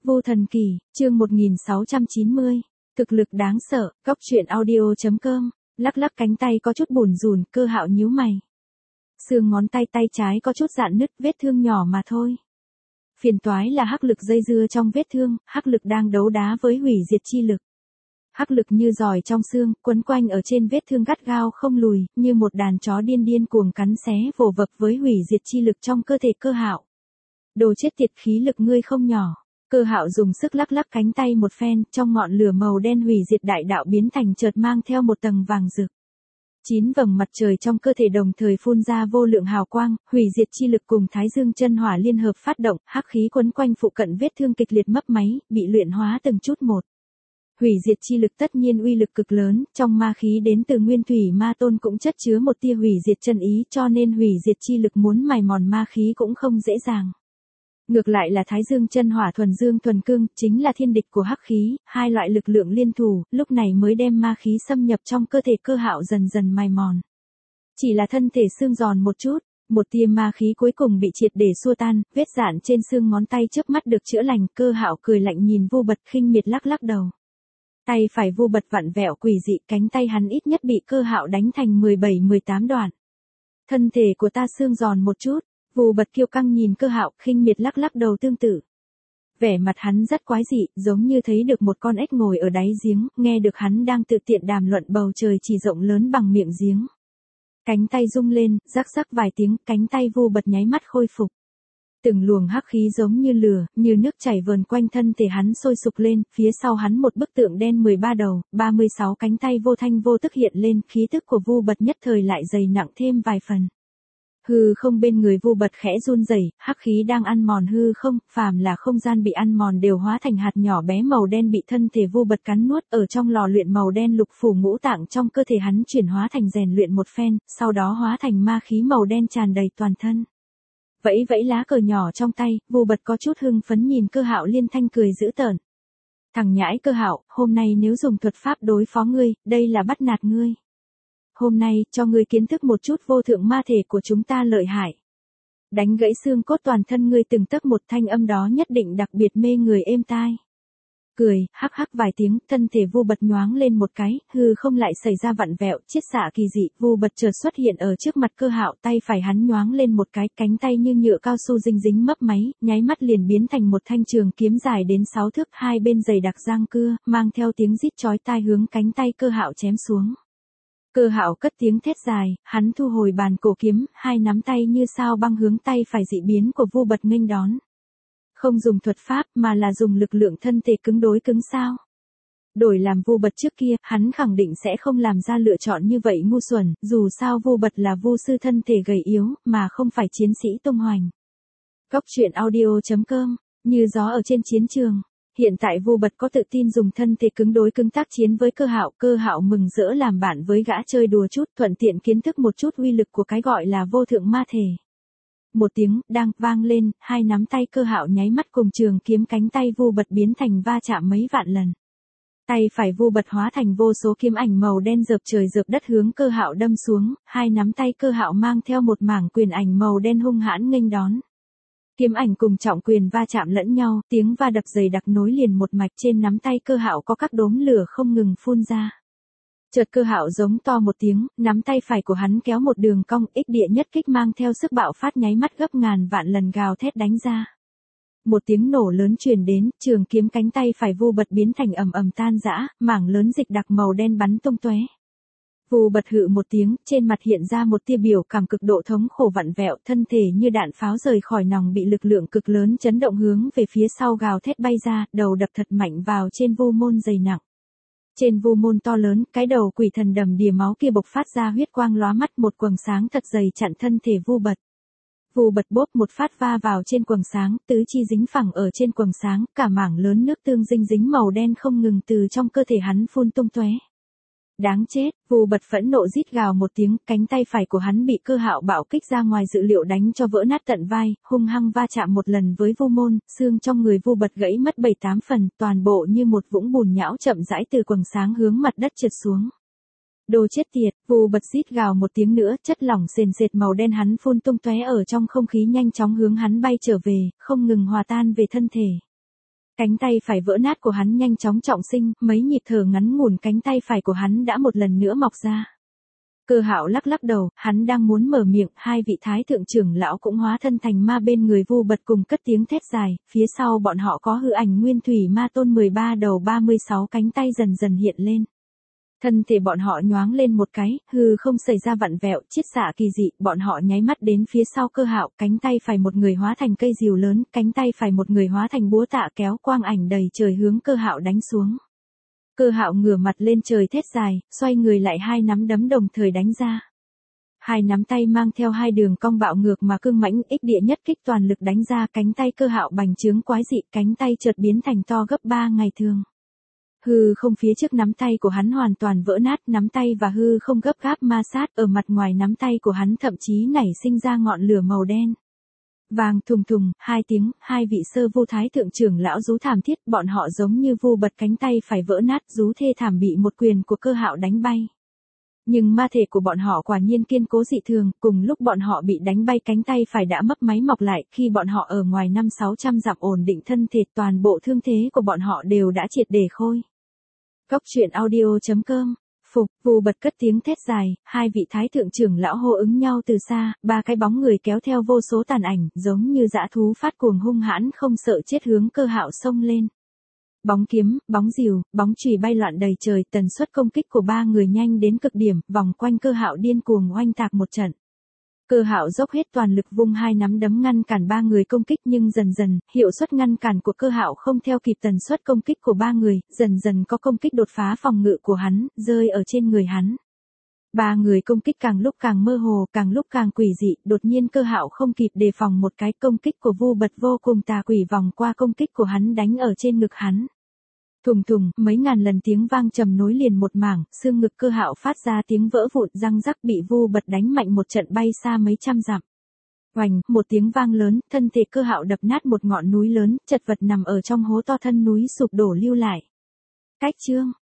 Vô Thần Kỳ, chương 1690. Thực lực đáng sợ, Cóc truyện audio.com. Lắc lắc cánh tay có chút bủn rủn, Cơ Hạo nhíu mày. Xương ngón tay tay trái có chút rạn nứt, vết thương nhỏ mà thôi. Phiền toái là hắc lực dây dưa trong vết thương, hắc lực đang đấu đá với hủy diệt chi lực. Hắc lực như giòi trong xương, quấn quanh ở trên vết thương gắt gao không lùi, như một đàn chó điên điên cuồng cắn xé vồ vập với hủy diệt chi lực trong cơ thể Cơ Hạo. Đồ chết tiệt, khí lực ngươi không nhỏ. Cơ Hạo dùng sức lắc lắc cánh tay một phen, trong ngọn lửa màu đen hủy diệt đại đạo biến thành chợt mang theo một tầng vàng rực. 9 vầng mặt trời trong cơ thể đồng thời phun ra vô lượng hào quang, hủy diệt chi lực cùng Thái Dương chân hỏa liên hợp phát động, hắc khí quấn quanh phụ cận vết thương kịch liệt mấp máy, bị luyện hóa từng chút một. Hủy diệt chi lực tất nhiên uy lực cực lớn, trong ma khí đến từ Nguyên Thủy Ma Tôn cũng chất chứa một tia hủy diệt chân ý, cho nên hủy diệt chi lực muốn mài mòn ma khí cũng không dễ dàng. Ngược lại là Thái Dương chân hỏa thuần dương thuần cương, chính là thiên địch của hắc khí, hai loại lực lượng liên thủ, lúc này mới đem ma khí xâm nhập trong cơ thể Cơ Hạo dần dần mài mòn. Chỉ là thân thể xương giòn một chút, một tia ma khí cuối cùng bị triệt để xua tan, vết rạn trên xương ngón tay chớp mắt được chữa lành, Cơ Hạo cười lạnh nhìn Vu Bật khinh miệt lắc lắc đầu. Tay phải Vu Bật vặn vẹo quỷ dị, cánh tay hắn ít nhất bị Cơ Hạo đánh thành 17-18 đoạn. Thân thể của ta xương giòn một chút. Vu Bật kiêu căng nhìn Cơ Hạo, khinh miệt lắc lắc đầu tương tự. Vẻ mặt hắn rất quái dị, giống như thấy được một con ếch ngồi ở đáy giếng, nghe được hắn đang tự tiện đàm luận bầu trời chỉ rộng lớn bằng miệng giếng. Cánh tay rung lên, rắc rắc vài tiếng, cánh tay Vu Bật nháy mắt khôi phục. Từng luồng hắc khí giống như lửa, như nước chảy vờn quanh thân thể hắn sôi sục lên, phía sau hắn một bức tượng đen 13 đầu, 36 cánh tay vô thanh vô tức hiện lên, khí tức của Vu Bật nhất thời lại dày nặng thêm vài phần. Hư không bên người Vu Bật khẽ run rẩy, hắc khí đang ăn mòn hư không, phàm là không gian bị ăn mòn đều hóa thành hạt nhỏ bé màu đen bị thân thể Vu Bật cắn nuốt, ở trong lò luyện màu đen lục phủ ngũ tạng trong cơ thể hắn chuyển hóa thành rèn luyện một phen, sau đó hóa thành ma khí màu đen tràn đầy toàn thân. Vẫy vẫy lá cờ nhỏ trong tay, Vu Bật có chút hưng phấn nhìn Cơ Hạo liên thanh cười dữ tợn. Thằng nhãi Cơ Hạo, hôm nay nếu dùng thuật pháp đối phó ngươi, đây là bắt nạt ngươi. Hôm nay, cho ngươi kiến thức một chút vô thượng ma thể của chúng ta lợi hại. Đánh gãy xương cốt toàn thân ngươi từng tấc một, thanh âm đó nhất định đặc biệt mê người êm tai. Cười, hắc hắc vài tiếng, thân thể Vu Bật nhoáng lên một cái, hư không lại xảy ra vặn vẹo, chiết xạ kỳ dị, Vu Bật chợt xuất hiện ở trước mặt Cơ Hạo, tay phải hắn nhoáng lên một cái, cánh tay như nhựa cao su dính dính mấp máy, nháy mắt liền biến thành một thanh trường kiếm dài đến 6 thước, hai bên dày đặc răng cưa, mang theo tiếng rít chói tai hướng cánh tay Cơ Hạo chém xuống. Cơ Hạo cất tiếng thét dài, hắn thu hồi bàn cổ kiếm, hai nắm tay như sao băng hướng tay phải dị biến của Vu Bật nghênh đón. Không dùng thuật pháp mà là dùng lực lượng thân thể cứng đối cứng sao. Đổi làm Vu Bật trước kia, hắn khẳng định sẽ không làm ra lựa chọn như vậy ngu xuẩn, dù sao Vu Bật là vu sư thân thể gầy yếu, mà không phải chiến sĩ tung hoành. Cóc truyện audio.com, như gió ở trên chiến trường. Hiện tại Vu Bật có tự tin dùng thân thể cứng đối cứng tác chiến với Cơ Hạo mừng rỡ làm bạn với gã chơi đùa chút, thuận tiện kiến thức một chút uy lực của cái gọi là vô thượng ma thể. Một tiếng đang vang lên, hai nắm tay Cơ Hạo nháy mắt cùng trường kiếm cánh tay Vu Bật biến thành va chạm mấy vạn lần. Tay phải Vu Bật hóa thành vô số kiếm ảnh màu đen rợp trời rợp đất hướng Cơ Hạo đâm xuống, hai nắm tay Cơ Hạo mang theo một mảng quyền ảnh màu đen hung hãn nghênh đón. Kiếm ảnh cùng trọng quyền va chạm lẫn nhau, tiếng va đập dày đặc nối liền một mạch, trên nắm tay Cơ Hạo có các đốm lửa không ngừng phun ra. Chợt Cơ Hạo giống to một tiếng, nắm tay phải của hắn kéo một đường cong, ích địa nhất kích mang theo sức bạo phát nháy mắt gấp ngàn vạn lần gào thét đánh ra. Một tiếng nổ lớn truyền đến, trường kiếm cánh tay phải Vu Bật biến thành ầm ầm tan rã, mảng lớn dịch đặc màu đen bắn tung tóe. Vu Bật hự một tiếng, trên mặt hiện ra một tia biểu cảm cực độ thống khổ vặn vẹo, thân thể như đạn pháo rời khỏi nòng bị lực lượng cực lớn chấn động hướng về phía sau gào thét bay ra, đầu đập thật mạnh vào trên vu môn dày nặng. Trên vu môn to lớn, cái đầu quỷ thần đầm đìa máu kia bộc phát ra huyết quang lóa mắt, một quầng sáng thật dày chặn thân thể Vu Bật. Vu Bật bốp một phát va vào trên quầng sáng, tứ chi dính phẳng ở trên quầng sáng, cả mảng lớn nước tương dinh dính màu đen không ngừng từ trong cơ thể hắn phun tung tóe. Đáng chết, Vu Bật phẫn nộ rít gào một tiếng, cánh tay phải của hắn bị Cơ Hạo bạo kích ra ngoài dự liệu đánh cho vỡ nát tận vai, hung hăng va chạm một lần với vu môn, xương trong người Vu Bật gãy mất 7-8 phần, toàn bộ như một vũng bùn nhão chậm rãi từ quầng sáng hướng mặt đất trượt xuống. Đồ chết tiệt, Vu Bật rít gào một tiếng nữa, chất lỏng sền sệt màu đen hắn phun tung tóe ở trong không khí nhanh chóng hướng hắn bay trở về, không ngừng hòa tan về thân thể. Cánh tay phải vỡ nát của hắn nhanh chóng trọng sinh, mấy nhịp thở ngắn ngủn cánh tay phải của hắn đã một lần nữa mọc ra. Cơ Hạo lắc lắc đầu, hắn đang muốn mở miệng, hai vị thái thượng trưởng lão cũng hóa thân thành ma bên người Vu Bật cùng cất tiếng thét dài, phía sau bọn họ có hư ảnh Nguyên Thủy Ma Tôn 13 đầu 36 cánh tay dần dần hiện lên. Thân thể bọn họ nhoáng lên một cái, hư không xảy ra vặn vẹo, chiết xạ kỳ dị, bọn họ nháy mắt đến phía sau Cơ Hạo, cánh tay phải một người hóa thành cây rìu lớn, cánh tay phải một người hóa thành búa tạ kéo quang ảnh đầy trời hướng Cơ Hạo đánh xuống. Cơ Hạo ngửa mặt lên trời thét dài, xoay người lại hai nắm đấm đồng thời đánh ra. Hai nắm tay mang theo hai đường cong bạo ngược mà cương mãnh ích địa nhất kích toàn lực đánh ra, cánh tay Cơ Hạo bành trướng quái dị, cánh tay chợt biến thành to gấp 3 ngày thường. Hư không phía trước nắm tay của hắn hoàn toàn vỡ nát, nắm tay và hư không gấp gáp ma sát, ở mặt ngoài nắm tay của hắn thậm chí nảy sinh ra ngọn lửa màu đen. Vàng thùng thùng, hai tiếng, hai vị sơ vô thái thượng trưởng lão rú thảm thiết, bọn họ giống như Vu Bật cánh tay phải vỡ nát, rú thê thảm bị một quyền của Cơ Hạo đánh bay. Nhưng ma thể của bọn họ quả nhiên kiên cố dị thường, cùng lúc bọn họ bị đánh bay cánh tay phải đã mấp máy mọc lại, khi bọn họ ở ngoài 500-600 dặm ổn định thân thể, toàn bộ thương thế của bọn họ đều đã triệt để khôi. Góc truyện audio.com. Phục, Vu Bật cất tiếng thét dài, hai vị thái thượng trưởng lão hô ứng nhau từ xa, ba cái bóng người kéo theo vô số tàn ảnh, giống như dã thú phát cuồng hung hãn không sợ chết hướng Cơ Hạo xông lên. Bóng kiếm, bóng rìu, bóng chùy bay loạn đầy trời, tần suất công kích của ba người nhanh đến cực điểm, vòng quanh Cơ Hạo điên cuồng oanh tạc một trận. Cơ Hạo dốc hết toàn lực vung hai nắm đấm ngăn cản ba người công kích, nhưng dần dần, hiệu suất ngăn cản của Cơ Hạo không theo kịp tần suất công kích của ba người, dần dần có công kích đột phá phòng ngự của hắn, rơi ở trên người hắn. Ba người công kích càng lúc càng mơ hồ, càng lúc càng quỷ dị, đột nhiên Cơ Hạo không kịp đề phòng một cái công kích của Vu Bật vô cùng tà quỷ vòng qua công kích của hắn đánh ở trên ngực hắn. Thùng thùng, mấy ngàn lần tiếng vang trầm nối liền một mảng, xương ngực Cơ Hạo phát ra tiếng vỡ vụn, răng rắc bị Vu Bật đánh mạnh một trận bay xa mấy trăm dặm. Oành, một tiếng vang lớn, thân thể Cơ Hạo đập nát một ngọn núi lớn, chật vật nằm ở trong hố to, thân núi sụp đổ lưu lại. Cách chương